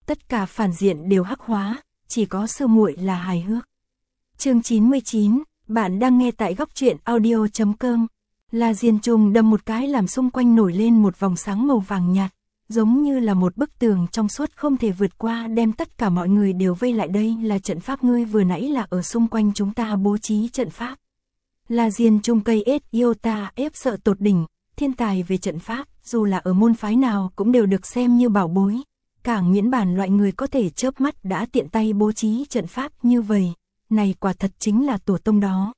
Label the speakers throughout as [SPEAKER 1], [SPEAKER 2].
[SPEAKER 1] tất cả phản diện đều hắc hóa, chỉ có sư muội là hài hước. Chương 99, bạn đang nghe tại góc truyện audio.com. La Diên Trung đâm một cái làm xung quanh nổi lên một vòng sáng màu vàng nhạt, giống như là một bức tường trong suốt không thể vượt qua, đem tất cả mọi người đều vây lại. Đây là trận pháp ngươi vừa nãy là ở xung quanh chúng ta bố trí trận pháp. La Diên Trung cây Iota ép sợ tột đỉnh, thiên tài về trận pháp, dù là ở môn phái nào cũng đều được xem như bảo bối. Càng miễn bàn loại người có thể chớp mắt đã tiện tay bố trí trận pháp như vậy, này quả thật chính là tổ tông đó.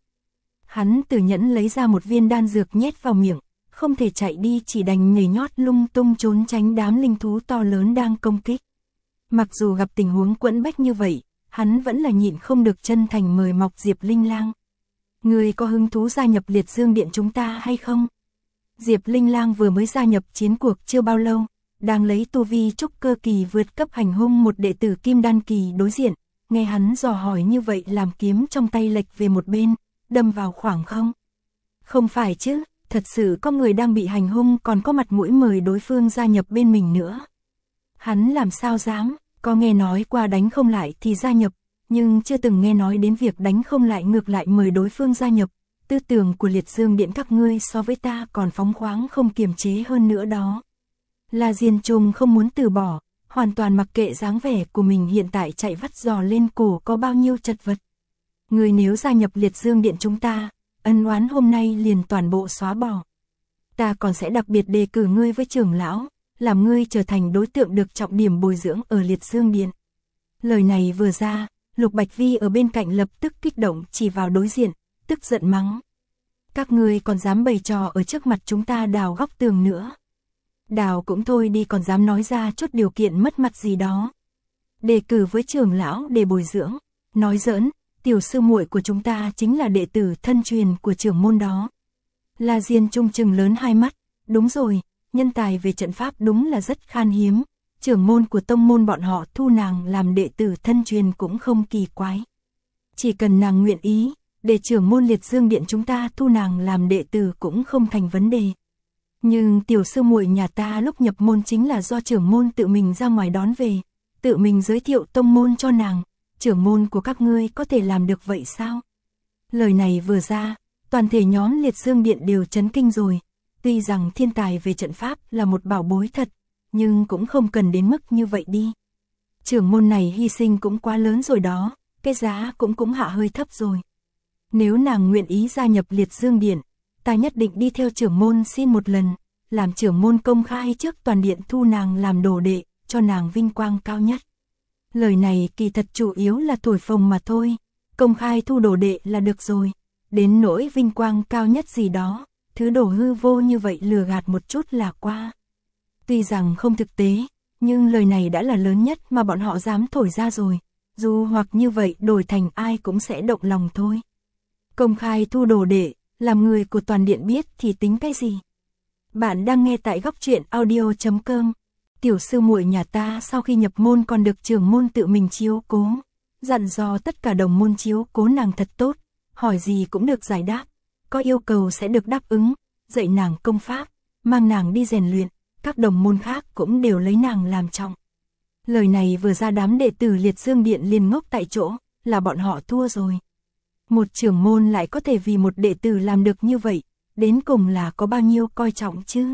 [SPEAKER 1] Hắn từ nhẫn lấy ra một viên đan dược nhét vào miệng, không thể chạy đi chỉ đành nhảy nhót lung tung trốn tránh đám linh thú to lớn đang công kích. Mặc dù gặp tình huống quẫn bách như vậy, hắn vẫn là nhịn không được chân thành mời mọc Diệp Linh Lang. Người có hứng thú gia nhập Liệt Dương Điện chúng ta hay không? Diệp Linh Lang vừa mới gia nhập chiến cuộc chưa bao lâu, đang lấy tu vi trúc cơ kỳ vượt cấp hành hung một đệ tử kim đan kỳ đối diện, nghe hắn dò hỏi như vậy làm kiếm trong tay lệch về một bên, đâm vào khoảng không. Không phải chứ, thật sự có người đang bị hành hung còn có mặt mũi mời đối phương gia nhập bên mình nữa. Hắn làm sao dám, có nghe nói qua đánh không lại thì gia nhập, nhưng chưa từng nghe nói đến việc đánh không lại ngược lại mời đối phương gia nhập. Tư tưởng của Liệt Dương Điện các ngươi so với ta còn phóng khoáng không kiềm chế hơn nữa đó. La Diên Trung không muốn từ bỏ, hoàn toàn mặc kệ dáng vẻ của mình hiện tại chạy vắt giò lên cổ có bao nhiêu chật vật. Người nếu gia nhập Liệt Dương Điện chúng ta, ân oán hôm nay liền toàn bộ xóa bỏ. Ta còn sẽ đặc biệt đề cử ngươi với trưởng lão, làm ngươi trở thành đối tượng được trọng điểm bồi dưỡng ở Liệt Dương Điện. Lời này vừa ra, Lục Bạch Vi ở bên cạnh lập tức kích động chỉ vào đối diện, tức giận mắng. Các ngươi còn dám bày trò ở trước mặt chúng ta đào góc tường nữa. Đào cũng thôi đi còn dám nói ra chút điều kiện mất mặt gì đó. Đề cử với trưởng lão để bồi dưỡng, nói giỡn, tiểu sư muội của chúng ta chính là đệ tử thân truyền của trưởng môn đó. La Diên Trung trừng lớn hai mắt, đúng rồi, nhân tài về trận pháp đúng là rất khan hiếm, trưởng môn của tông môn bọn họ thu nàng làm đệ tử thân truyền cũng không kỳ quái. Chỉ cần nàng nguyện ý, để trưởng môn Liệt Dương Điện chúng ta thu nàng làm đệ tử cũng không thành vấn đề. Nhưng tiểu sư muội nhà ta lúc nhập môn chính là do trưởng môn tự mình ra ngoài đón về, tự mình giới thiệu tông môn cho nàng, trưởng môn của các ngươi có thể làm được vậy sao? Lời này vừa ra, toàn thể nhóm Liệt Dương Điện đều chấn kinh rồi, tuy rằng thiên tài về trận pháp là một bảo bối thật, nhưng cũng không cần đến mức như vậy đi. Trưởng môn này hy sinh cũng quá lớn rồi đó, cái giá cũng hạ hơi thấp rồi. Nếu nàng nguyện ý gia nhập Liệt Dương Điện, ta nhất định đi theo trưởng môn xin một lần, làm trưởng môn công khai trước toàn điện thu nàng làm đồ đệ, cho nàng vinh quang cao nhất. Lời này kỳ thật chủ yếu là thổi phồng mà thôi, công khai thu đồ đệ là được rồi, đến nỗi vinh quang cao nhất gì đó, thứ đồ hư vô như vậy lừa gạt một chút là qua. Tuy rằng không thực tế, nhưng lời này đã là lớn nhất mà bọn họ dám thổi ra rồi, dù hoặc như vậy đổi thành ai cũng sẽ động lòng thôi. Công khai thu đồ đệ, làm người của toàn điện biết thì tính cái gì? Bạn đang nghe tại góc truyện audio.com. Tiểu sư muội nhà ta sau khi nhập môn còn được trưởng môn tự mình chiếu cố, dặn dò tất cả đồng môn chiếu cố nàng thật tốt, hỏi gì cũng được giải đáp, có yêu cầu sẽ được đáp ứng, dạy nàng công pháp, mang nàng đi rèn luyện, các đồng môn khác cũng đều lấy nàng làm trọng. Lời này vừa ra đám đệ tử Liệt Dương Điện liền ngốc tại chỗ, là bọn họ thua rồi. Một trưởng môn lại có thể vì một đệ tử làm được như vậy, đến cùng là có bao nhiêu coi trọng chứ?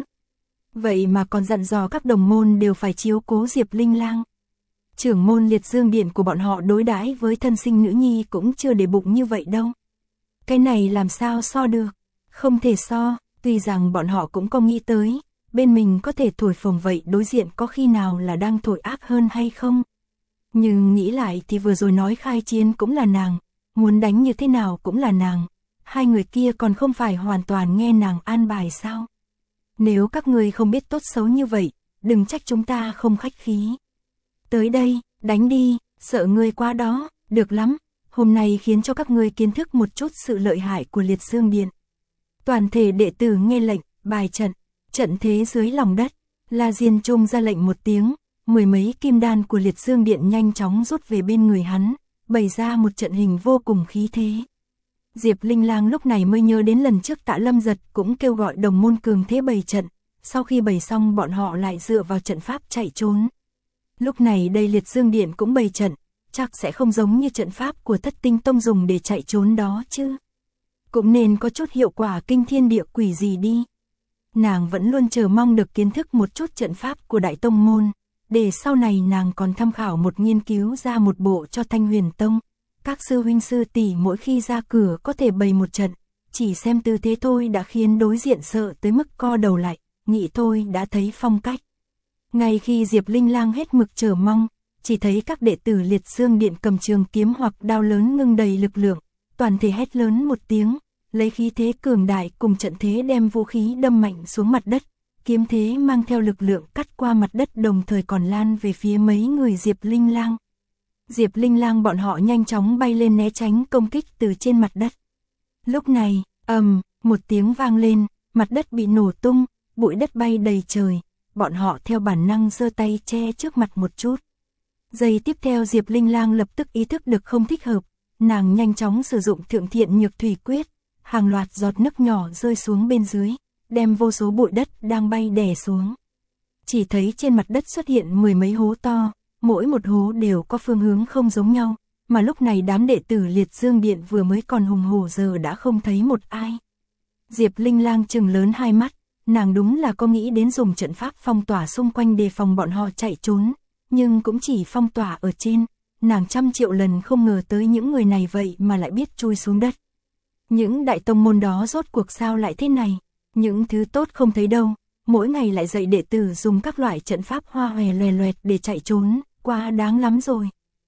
[SPEAKER 1] Vậy mà còn dặn dò các đồng môn đều phải chiếu cố Diệp Linh Lang. Trưởng môn Liệt Dương Điện của bọn họ đối đãi với thân sinh nữ nhi cũng chưa để bụng như vậy đâu. Cái này làm sao so được? Không thể so, tuy rằng bọn họ cũng có nghĩ tới, bên mình có thể thổi phồng vậy đối diện có khi nào là đang thổi ác hơn hay không? Nhưng nghĩ lại thì vừa rồi nói khai chiến cũng là nàng, muốn đánh như thế nào cũng là nàng, hai người kia còn không phải hoàn toàn nghe nàng an bài sao? Nếu các ngươi không biết tốt xấu như vậy, đừng trách chúng ta không khách khí. Tới đây, đánh đi, sợ ngươi quá đó, được lắm, hôm nay khiến cho các ngươi kiến thức một chút sự lợi hại của Liệt Dương Điện. Toàn thể đệ tử nghe lệnh, bài trận, trận thế dưới lòng đất, La Diên Trung ra lệnh một tiếng, mười mấy kim đan của Liệt Dương Điện nhanh chóng rút về bên người hắn, bày ra một trận hình vô cùng khí thế. Diệp Linh Lang lúc này mới nhớ đến lần trước Tạ Lâm Giật cũng kêu gọi đồng môn cường thế bày trận, sau khi bày xong bọn họ lại dựa vào trận pháp chạy trốn. Lúc này đây Liệt Dương Điện cũng bày trận, chắc sẽ không giống như trận pháp của Thất Tinh Tông dùng để chạy trốn đó chứ. Cũng nên có chút hiệu quả kinh thiên địa quỷ gì đi. Nàng vẫn luôn chờ mong được kiến thức một chút trận pháp của Đại Tông Môn, để sau này nàng còn tham khảo một nghiên cứu ra một bộ cho Thanh Huyền Tông. Các sư huynh sư tỷ mỗi khi ra cửa có thể bày một trận, chỉ xem tư thế thôi đã khiến đối diện sợ tới mức co đầu lại, nghĩ thôi đã thấy phong cách. Ngay khi Diệp Linh Lang hết mực chờ mong, chỉ thấy các đệ tử Liệt Dương Điện cầm trường kiếm hoặc đao lớn ngưng đầy lực lượng, toàn thể hét lớn một tiếng, lấy khí thế cường đại cùng trận thế đem vũ khí đâm mạnh xuống mặt đất, kiếm thế mang theo lực lượng cắt qua mặt đất đồng thời còn lan về phía mấy người Diệp Linh Lang. Diệp Linh Lang bọn họ nhanh chóng bay lên né tránh công kích từ trên mặt đất. Lúc này, một tiếng vang lên, mặt đất bị nổ tung, bụi đất bay đầy trời, bọn họ theo bản năng giơ tay che trước mặt một chút. Giây tiếp theo Diệp Linh Lang lập tức ý thức được không thích hợp, nàng nhanh chóng sử dụng Thượng Thiện Nhược Thủy Quyết, hàng loạt giọt nước nhỏ rơi xuống bên dưới, đem vô số bụi đất đang bay đè xuống. Chỉ thấy trên mặt đất xuất hiện mười mấy hố to, mỗi một hố đều có phương hướng không giống nhau, mà lúc này đám đệ tử Liệt Dương Điện vừa mới còn hùng hổ giờ đã không thấy một ai. Diệp Linh Lang trừng lớn hai mắt, nàng đúng là có nghĩ đến dùng trận pháp phong tỏa xung quanh đề phòng bọn họ chạy trốn, nhưng cũng chỉ phong tỏa ở trên, nàng trăm triệu lần không ngờ tới những người này vậy mà lại biết chui xuống đất. Những đại tông môn đó rốt cuộc sao lại thế này, những thứ tốt không thấy đâu, mỗi ngày lại dạy đệ tử dùng các loại trận pháp hoa hòe loè loẹt để chạy trốn, quá đáng lắm rồi.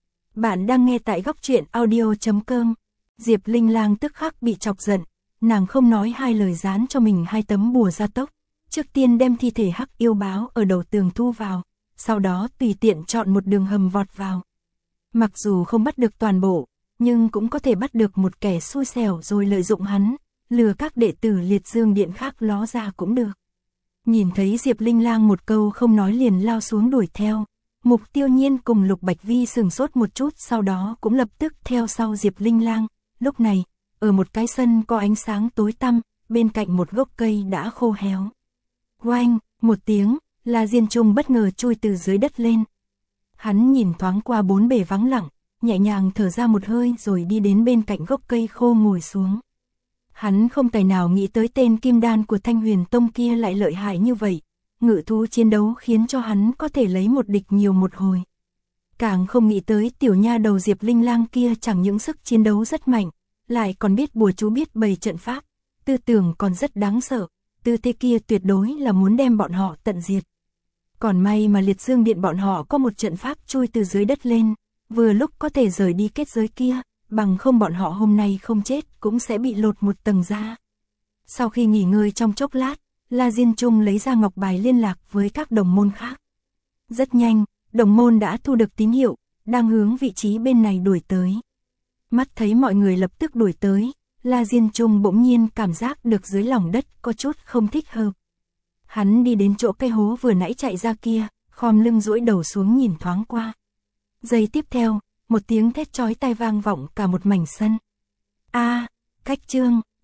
[SPEAKER 1] Bạn đang nghe tại góc truyện audio.com. Diệp Linh Lang tức khắc bị chọc giận, nàng không nói hai lời dán cho mình hai tấm bùa gia tốc, trước tiên đem thi thể hắc yêu báo ở đầu tường thu vào, sau đó tùy tiện chọn một đường hầm vọt vào. Mặc dù không bắt được toàn bộ, nhưng cũng có thể bắt được một kẻ xui xẻo rồi lợi dụng hắn, lừa các đệ tử Liệt Dương Điện khác ló ra cũng được. Nhìn thấy Diệp Linh Lang một câu không nói liền lao xuống đuổi theo, Mục Tiêu Nhiên cùng Lục Bạch Vi sừng sốt một chút sau đó cũng lập tức theo sau Diệp Linh Lang. Lúc này, ở một cái sân có ánh sáng tối tăm, bên cạnh một gốc cây đã khô héo. Oanh, một tiếng, La Diên Trung bất ngờ chui từ dưới đất lên. Hắn nhìn thoáng qua bốn bề vắng lặng, nhẹ nhàng thở ra một hơi rồi đi đến bên cạnh gốc cây khô ngồi xuống. Hắn không tài nào nghĩ tới tên kim đan của Thanh Huyền Tông kia lại lợi hại như vậy, ngự thú chiến đấu khiến cho hắn có thể lấy một địch nhiều một hồi. Càng không nghĩ tới tiểu nha đầu Diệp Linh Lang kia chẳng những sức chiến đấu rất mạnh, lại còn biết bùa chú biết bày trận pháp, tư tưởng còn rất đáng sợ, tư thế kia tuyệt đối là muốn đem bọn họ tận diệt. Còn may mà Liệt Dương Điện bọn họ có một trận pháp chui từ dưới đất lên, vừa lúc có thể rời đi kết giới kia, bằng không bọn họ hôm nay không chết cũng sẽ bị lột một tầng da. Sau khi nghỉ ngơi trong chốc lát, La Diên Trung lấy ra ngọc bài liên lạc với các đồng môn khác. Rất nhanh, đồng môn đã thu được tín hiệu, đang hướng vị trí bên này đuổi tới. Mắt thấy mọi người lập tức đuổi tới, La Diên Trung bỗng nhiên cảm giác được dưới lòng đất có chút không thích hợp. Hắn đi đến chỗ cây hố vừa nãy chạy ra kia, khom lưng duỗi đầu xuống nhìn thoáng qua. Giây tiếp theo, một tiếng thét chói tai vang vọng cả một mảnh sân. A, Cách Trương,